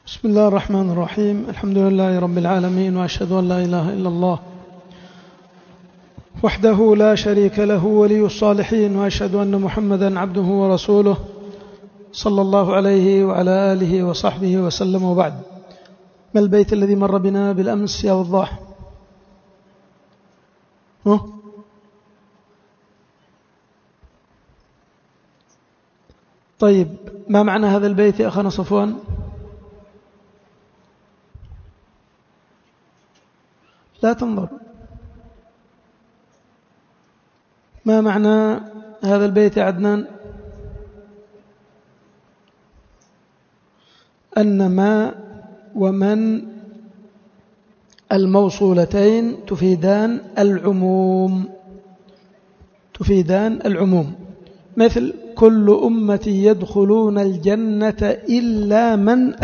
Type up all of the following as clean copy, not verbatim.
بسم الله الرحمن الرحيم. الحمد لله رب العالمين، وأشهد أن لا إله إلا الله وحده لا شريك له ولي الصالحين، وأشهد أن محمدا عبده ورسوله صلى الله عليه وعلى آله وصحبه وسلم. وبعد، ما البيت الذي مر بنا بالأمس يا وضاح؟ طيب، ما معنى هذا البيت يا أخانا صفوان؟ لا تنظر. ما معنى هذا البيت يا عدنان؟ أن ما ومن الموصولتين تفيدان العموم، مثل كل أمة يدخلون الجنة إلا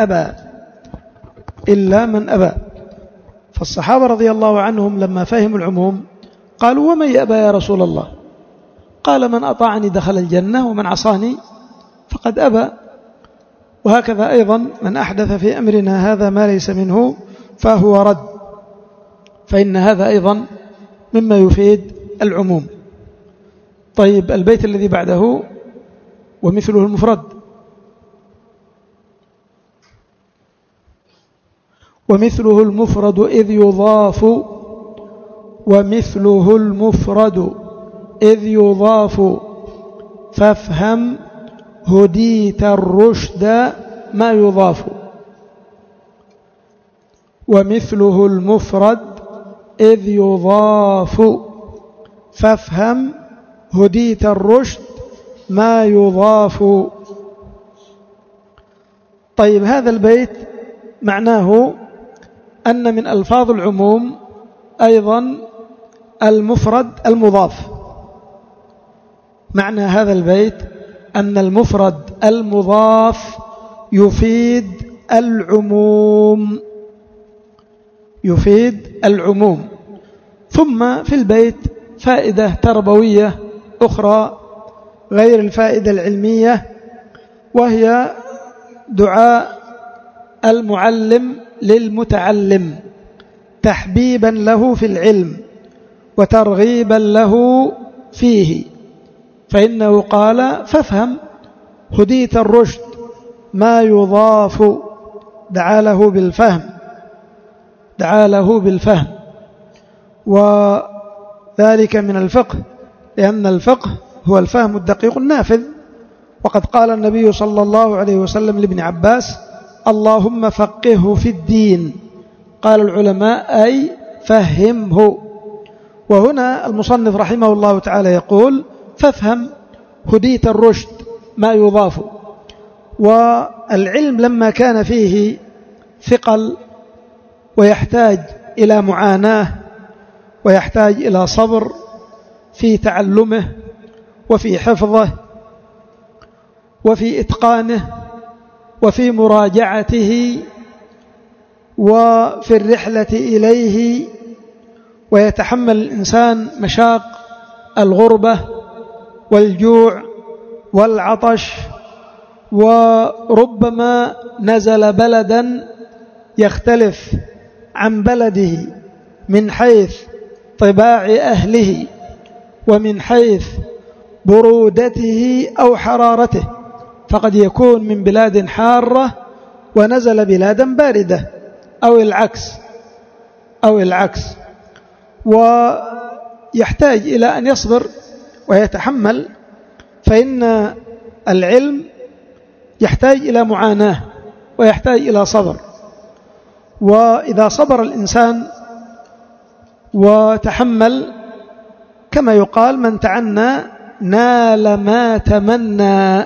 من أبى. فالصحابة رضي الله عنهم لما فهموا العموم قالوا: ومن يأبى يا رسول الله؟ قال: من أطاعني دخل الجنة، ومن عصاني فقد أبى. وهكذا أيضا من أحدث في أمرنا هذا ما ليس منه فهو رد، فإن هذا أيضا مما يفيد العموم. طيب، البيت الذي بعده: ومثله المفرد. ومثله المفرد إذ يضاف فافهم هديت الرشد ما يضاف. ومثله المفرد إذ يضاف فافهم هديت الرشد ما يضاف. طيب، هذا البيت معناه أن من ألفاظ العموم أيضا المفرد المضاف. معنى هذا البيت أن المفرد المضاف يفيد العموم. ثم في البيت فائدة تربوية أخرى غير الفائدة العلمية، وهي دعاء المعلم للمتعلم تحبيبا له في العلم وترغيبا له فيه، فإنه قال: فافهم هديت الرشد ما يضاف. دعا له بالفهم، وذلك من الفقه، لأن الفقه هو الفهم الدقيق النافذ. وقد قال النبي صلى الله عليه وسلم لابن عباس: اللهم فقهه في الدين. قال العلماء: أي فهمه. وهنا المصنف رحمه الله تعالى يقول: فافهم هديت الرشد ما يضاف. والعلم لما كان فيه ثقل ويحتاج إلى معاناة ويحتاج إلى صبر في تعلمه وفي حفظه وفي إتقانه وفي مراجعته وفي الرحلة إليه، ويتحمل الإنسان مشاق الغربة والجوع والعطش، وربما نزل بلدا يختلف عن بلده من حيث طباع أهله ومن حيث برودته أو حرارته، فقد يكون من بلاد حارة ونزل بلادا باردة أو العكس، ويحتاج إلى أن يصبر ويتحمل. فإن العلم يحتاج إلى معاناة ويحتاج إلى صبر، وإذا صبر الإنسان وتحمل، كما يقال: من تعنى نال ما تمنى.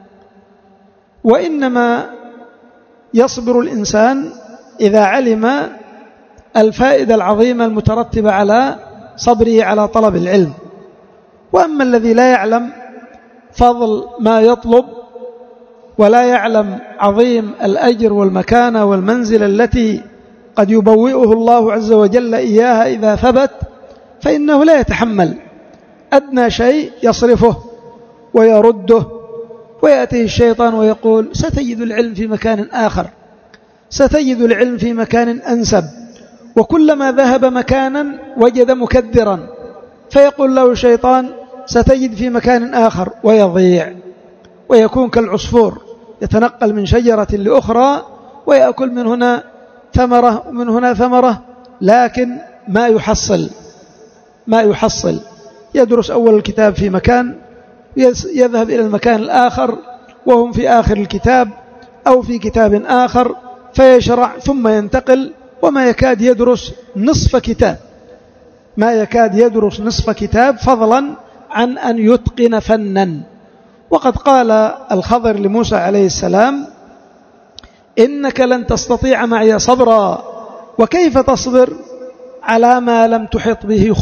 وإنما يصبر الإنسان إذا علم الفائدة العظيمة المترتبة على صبره على طلب العلم. وأما الذي لا يعلم فضل ما يطلب ولا يعلم عظيم الأجر والمكانة والمنزل التي قد يبوئه الله عز وجل إياها إذا ثبت، فإنه لا يتحمل أدنى شيء، يصرفه ويرده ويأتيه الشيطان ويقول ستجد العلم في مكان آخر، ستجد العلم في مكان أنسب، وكلما ذهب مكانا وجد مكدرا، فيقول له الشيطان ستجد في مكان آخر ويضيع، ويكون كالعصفور يتنقل من شجرة لأخرى ويأكل من هنا ثمرة ومن هنا ثمرة، لكن ما يحصل يدرس أول الكتاب في مكان، يذهب إلى المكان الآخر وهم في آخر الكتاب أو في كتاب آخر، فيشرع ثم ينتقل، وما يكاد يدرس نصف كتاب فضلا عن أن يتقن فنا. وقد قال الخضر لموسى عليه السلام: إنك لن تستطيع معي صبرا، وكيف تصبر على ما لم تحط به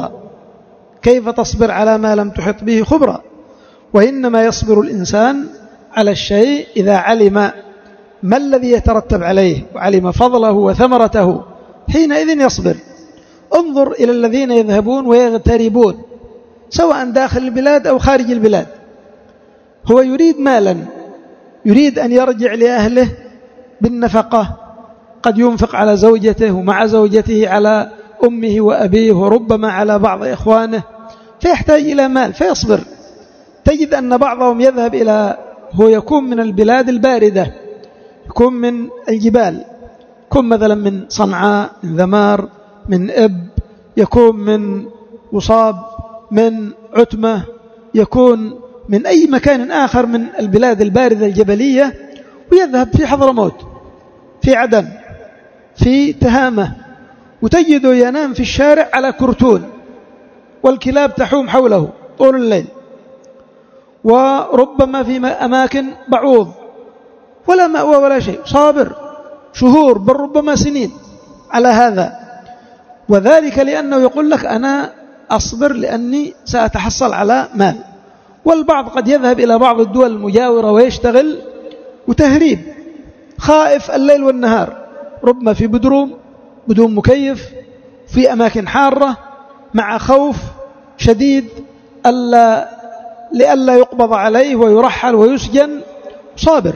خبرا؟ وإنما يصبر الإنسان على الشيء إذا علم ما الذي يترتب عليه وعلم فضله وثمرته، حينئذ يصبر. انظر إلى الذين يذهبون ويغتربون سواء داخل البلاد أو خارج البلاد، هو يريد مالا، يريد أن يرجع لأهله بالنفقة، قد ينفق على زوجته ومع زوجته على أمه وأبيه وربما على بعض إخوانه، فيحتاج إلى مال فيصبر. تجد أن بعضهم يذهب هو يكون من البلاد الباردة، يكون من الجبال، يكون مثلا من صنعاء، من ذمار، من إب، يكون من وصاب، من عتمة، يكون من أي مكان آخر من البلاد الباردة الجبلية، ويذهب في حضرموت، في عدن، في تهامة، وتجده ينام في الشارع على كرتون والكلاب تحوم حوله طول الليل، وربما في أماكن بعوض ولا مأوى ولا شيء، صابر شهور بل ربما سنين على هذا، وذلك لأنه يقول لك أنا أصبر لأني سأتحصل على مال. والبعض قد يذهب إلى بعض الدول المجاورة ويشتغل وتهريب، خائف الليل والنهار، ربما في بدروم بدون مكيف في أماكن حارة، مع خوف شديد لئلا يقبض عليه ويرحل ويسجن، صابر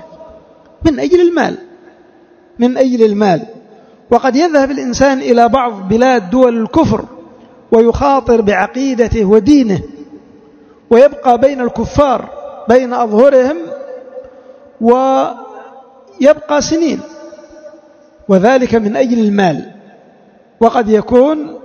من أجل المال. وقد يذهب الإنسان إلى بعض بلاد دول الكفر ويخاطر بعقيدته ودينه، ويبقى بين الكفار بين أظهرهم ويبقى سنين، وذلك من أجل المال. وقد يكون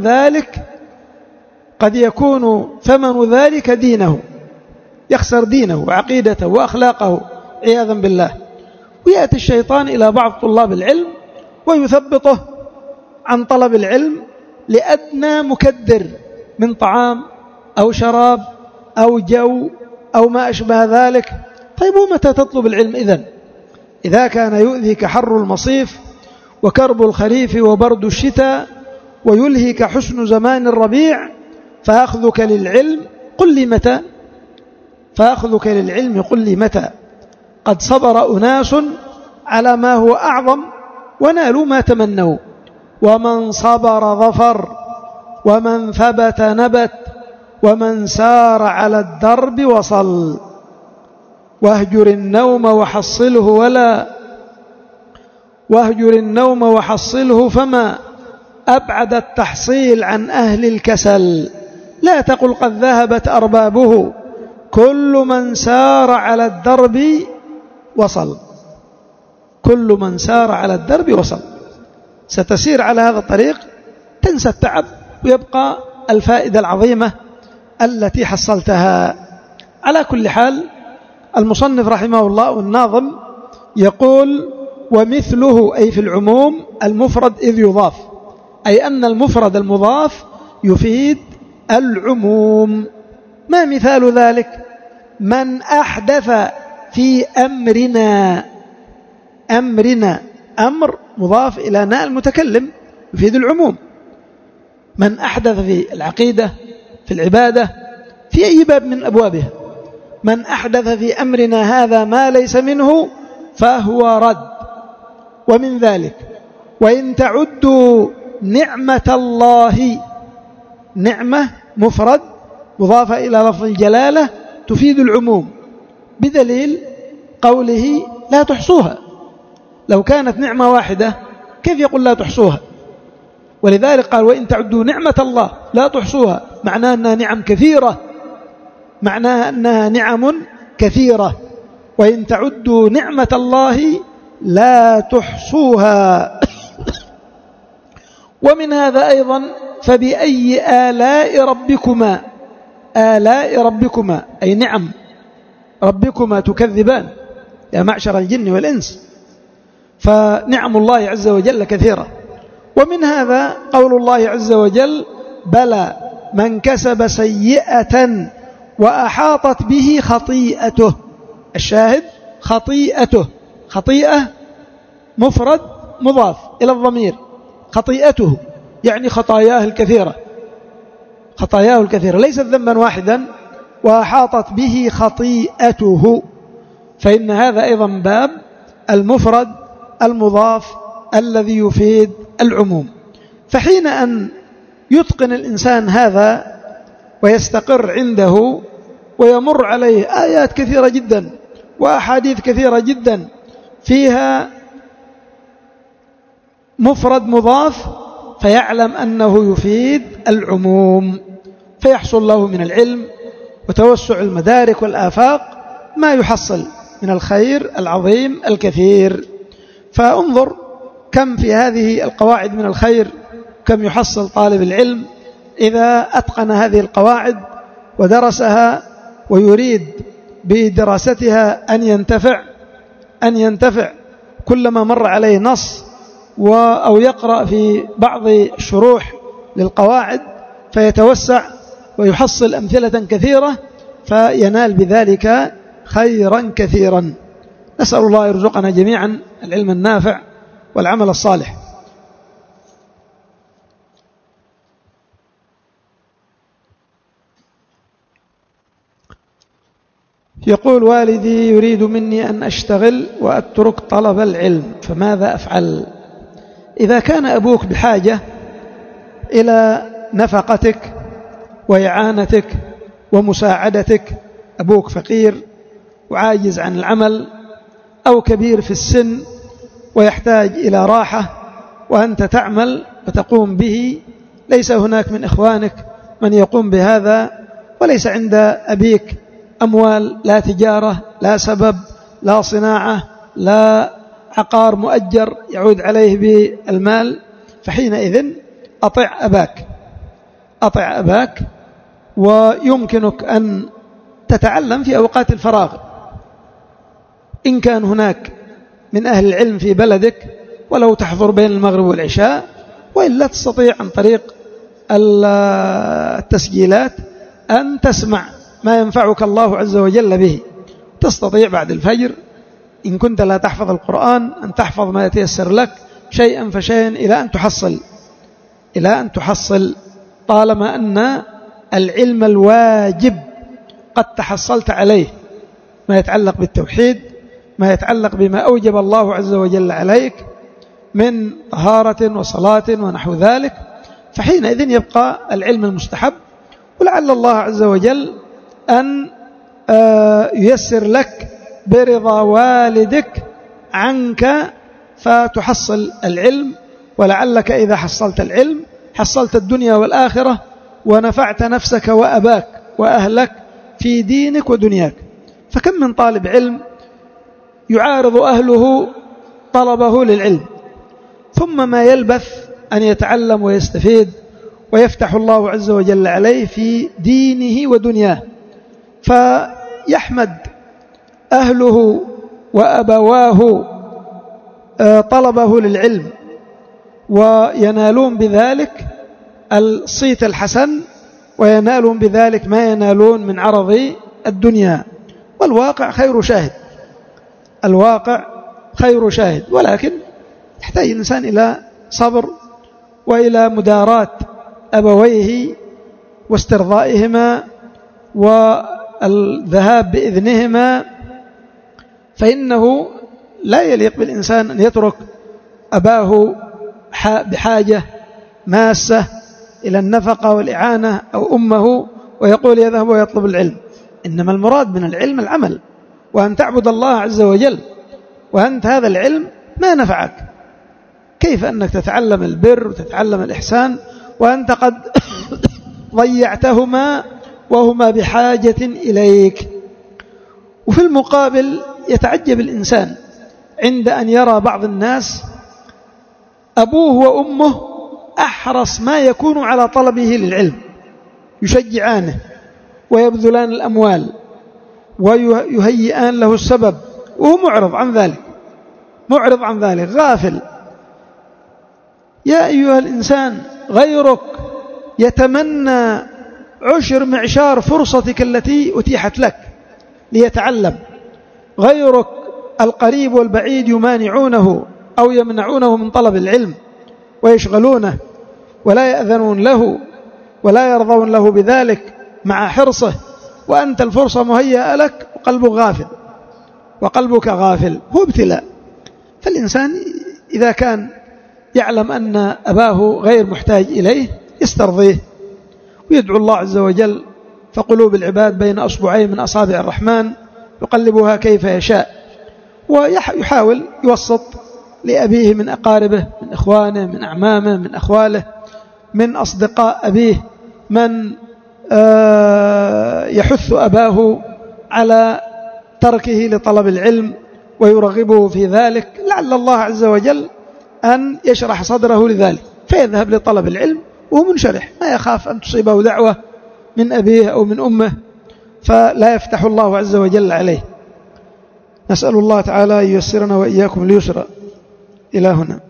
ثمن ذلك دينه، يخسر دينه وعقيدته وأخلاقه عياذا بالله. ويأتي الشيطان إلى بعض طلاب العلم ويثبطه عن طلب العلم لأدنى مكدر من طعام أو شراب أو جو أو ما أشبه ذلك. طيب ومتى تطلب العلم إذا كان يؤذيك حر المصيف وكرب الخريف وبرد الشتاء ويلهيك حسن زمان الربيع، فأخذك للعلم قل لي متى؟ قد صبر أناس على ما هو أعظم ونالوا ما تمنوا، ومن صبر ظفر، ومن ثبت نبت، ومن سار على الدرب وصل. واهجر النوم وحصله فما أبعد التحصيل عن أهل الكسل. لا تقل قد ذهبت أربابه، كل من سار على الدرب وصل. ستسير على هذا الطريق تنسى التعب ويبقى الفائدة العظيمة التي حصلتها. على كل حال المصنف رحمه الله والناظم يقول: ومثله أي في العموم المفرد إذ يضاف، أي أن المفرد المضاف يفيد العموم. ما مثال ذلك؟ من أحدث في أمرنا، أمر مضاف إلى ناء المتكلم يفيد العموم. من أحدث في العقيدة، في العبادة، في أي باب من أبوابها، من أحدث في أمرنا هذا ما ليس منه فهو رد. ومن ذلك: وإن تعدوا نعمة الله، نعمة مفرد مضافة إلى لفظ الجلالة تفيد العموم، بدليل قوله لا تحصوها. لو كانت نعمة واحدة كيف يقول لا تحصوها؟ ولذلك قال وإن تعدوا نعمة الله لا تحصوها، معناها أنها نعم كثيرة، معناها أنها نعم كثيرة. وإن تعدوا نعمة الله لا تحصوها. ومن هذا أيضا فبأي آلاء ربكما، آلاء ربكما أي نعم ربكما تكذبان يا معشر الجن والإنس، فنعم الله عز وجل كثيرة. ومن هذا قول الله عز وجل بلى من كسب سيئة وأحاطت به خطيئته. الشاهد خطيئته، خطيئة مفرد مضاف إلى الضمير، خطيئته يعني خطاياه الكثيرة، خطاياه الكثيرة ليست ذنبا واحدا، وأحاطت به خطيئته، فإن هذا أيضا باب المفرد المضاف الذي يفيد العموم. فحين أن يتقن الإنسان هذا ويستقر عنده ويمر عليه آيات كثيرة جدا وأحاديث كثيرة جدا فيها مفرد مضاف، فيعلم أنه يفيد العموم، فيحصل له من العلم وتوسع المدارك والآفاق ما يحصل من الخير العظيم الكثير. فانظر كم في هذه القواعد من الخير، كم يحصل طالب العلم إذا أتقن هذه القواعد ودرسها ويريد بدراستها أن ينتفع كلما مر عليه نص أو يقرأ في بعض الشروح للقواعد فيتوسع ويحصل أمثلة كثيرة فينال بذلك خيرا كثيرا. نسأل الله يرزقنا جميعا العلم النافع والعمل الصالح. يقول والدي يريد مني أن أشتغل وأترك طلب العلم، فماذا أفعل؟ إذا كان أبوك بحاجة إلى نفقتك وإعانتك ومساعدتك، أبوك فقير وعاجز عن العمل أو كبير في السن ويحتاج إلى راحة وأنت تعمل وتقوم به، ليس هناك من إخوانك من يقوم بهذا، وليس عند أبيك أموال، لا تجارة، لا سبب، لا صناعة، لا عقار مؤجر يعود عليه بالمال، فحينئذ أطع أباك ويمكنك أن تتعلم في أوقات الفراغ إن كان هناك من أهل العلم في بلدك، ولو تحضر بين المغرب والعشاء، وإلا تستطيع عن طريق التسجيلات أن تسمع ما ينفعك الله عز وجل به. تستطيع بعد الفجر إن كنت لا تحفظ القرآن أن تحفظ ما يتيسر لك شيئا فشيئا إلى أن تحصل طالما أن العلم الواجب قد تحصلت عليه، ما يتعلق بالتوحيد، ما يتعلق بما أوجب الله عز وجل عليك من طهارة وصلاة ونحو ذلك، فحينئذ يبقى العلم المستحب، ولعل الله عز وجل أن ييسر لك برضا والدك عنك فتحصل العلم، ولعلك إذا حصلت العلم حصلت الدنيا والآخرة ونفعت نفسك وأباك وأهلك في دينك ودنياك. فكم من طالب علم يعارض أهله طلبه للعلم ثم ما يلبث أن يتعلم ويستفيد ويفتح الله عز وجل عليه في دينه ودنياه، فيحمد أهله وأبواه طلبه للعلم وينالون بذلك الصيت الحسن وينالون بذلك ما ينالون من عرض الدنيا. والواقع خير شاهد، الواقع خير شاهد، ولكن يحتاج الإنسان إلى صبر وإلى مداراة أبويه واسترضائهما والذهاب بإذنهما، فإنه لا يليق بالإنسان أن يترك أباه بحاجة ماسة إلى النفقة والإعانة أو أمه ويقول يذهب ويطلب العلم. إنما المراد من العلم العمل، وأن تعبد الله عز وجل، وأنت هذا العلم ما نفعك. كيف أنك تتعلم البر وتتعلم الإحسان وأنت قد ضيعتهما وهما بحاجة إليك؟ وفي المقابل يتعجب الإنسان عند أن يرى بعض الناس أبوه وأمه أحرص ما يكون على طلبه للعلم، يشجعانه ويبذلان الأموال ويهيئان له السبب، وهو معرض عن ذلك غافل. يا أيها الإنسان غيرك يتمنى عشر معشار فرصتك التي أتيحت لك ليتعلم، غيرك القريب والبعيد يمانعونه أو يمنعونه من طلب العلم ويشغلونه ولا يأذنون له ولا يرضون له بذلك مع حرصه، وأنت الفرصة مهيئة لك وقلبك غافل. هو ابتلاء. فالإنسان إذا كان يعلم أن أباه غير محتاج إليه يسترضيه ويدعو الله عز وجل، فقلوب العباد بين أصبعين من أصابع الرحمن يقلبها كيف يشاء، ويحاول يوسط لأبيه من أقاربه، من إخوانه، من أعمامه، من أخواله، من أصدقاء أبيه، من يحث أباه على تركه لطلب العلم ويرغبه في ذلك، لعل الله عز وجل أن يشرح صدره لذلك فيذهب لطلب العلم وهو منشرح، ما يخاف أن تصيبه دعوة من أبيه أو من أمه فلا يفتح الله عز وجل عليه. نسأل الله تعالى أن ييسرنا وإياكم اليسر. إلى هنا.